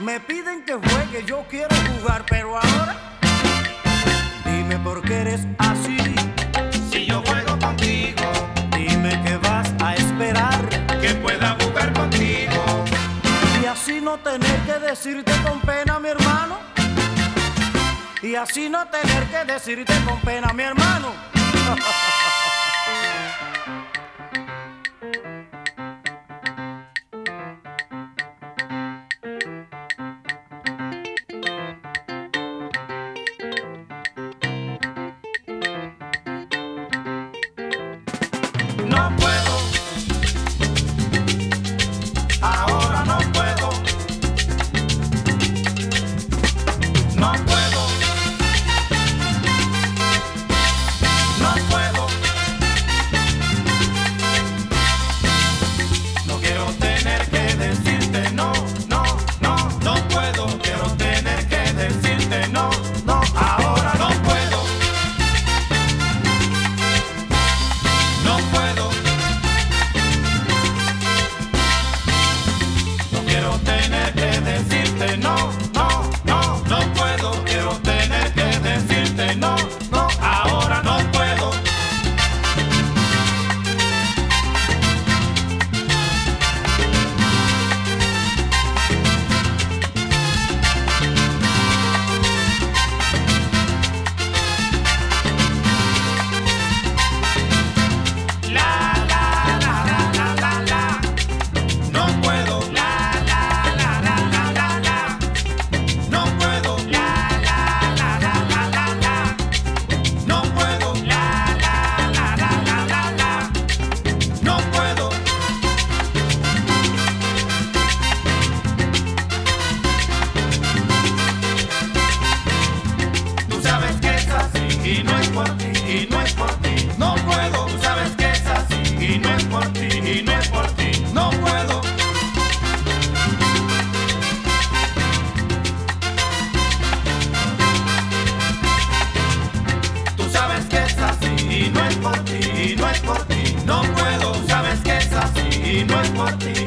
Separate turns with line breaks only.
Me piden que juegue, yo quiero jugar, pero ahora dime por qué eres así.
Si yo juego contigo,
Dime que vas a esperar
que pueda jugar contigo.
y así no tener que decirte con pena, mi hermano. Y así no tener que decirte con pena, mi hermano.
No puedo, ahora no puedo. No puedo, no puedo. No quiero tener que decirte no, no, no, no puedo. Quiero tener que decirte no, no, ahora no puedo. No puedo. No quiero tener que decirte no, no, no, no puedo. Quiero tener que decirte no, no, ahora no puedo. La la la la la la la. No puedo. La la la la la la la. No puedo. La la la la la la la. No puedo. La la la la la la la. No puedo. Tú sabes que es así y no es por ti, y no es por ti. No puedo. Tú sabes que es así y no es por ti, y no es por ti. No puedo. Tú sabes que es así y no es por ti, y no es por ti. No puedo. Tú sabes que es así y no es por ti,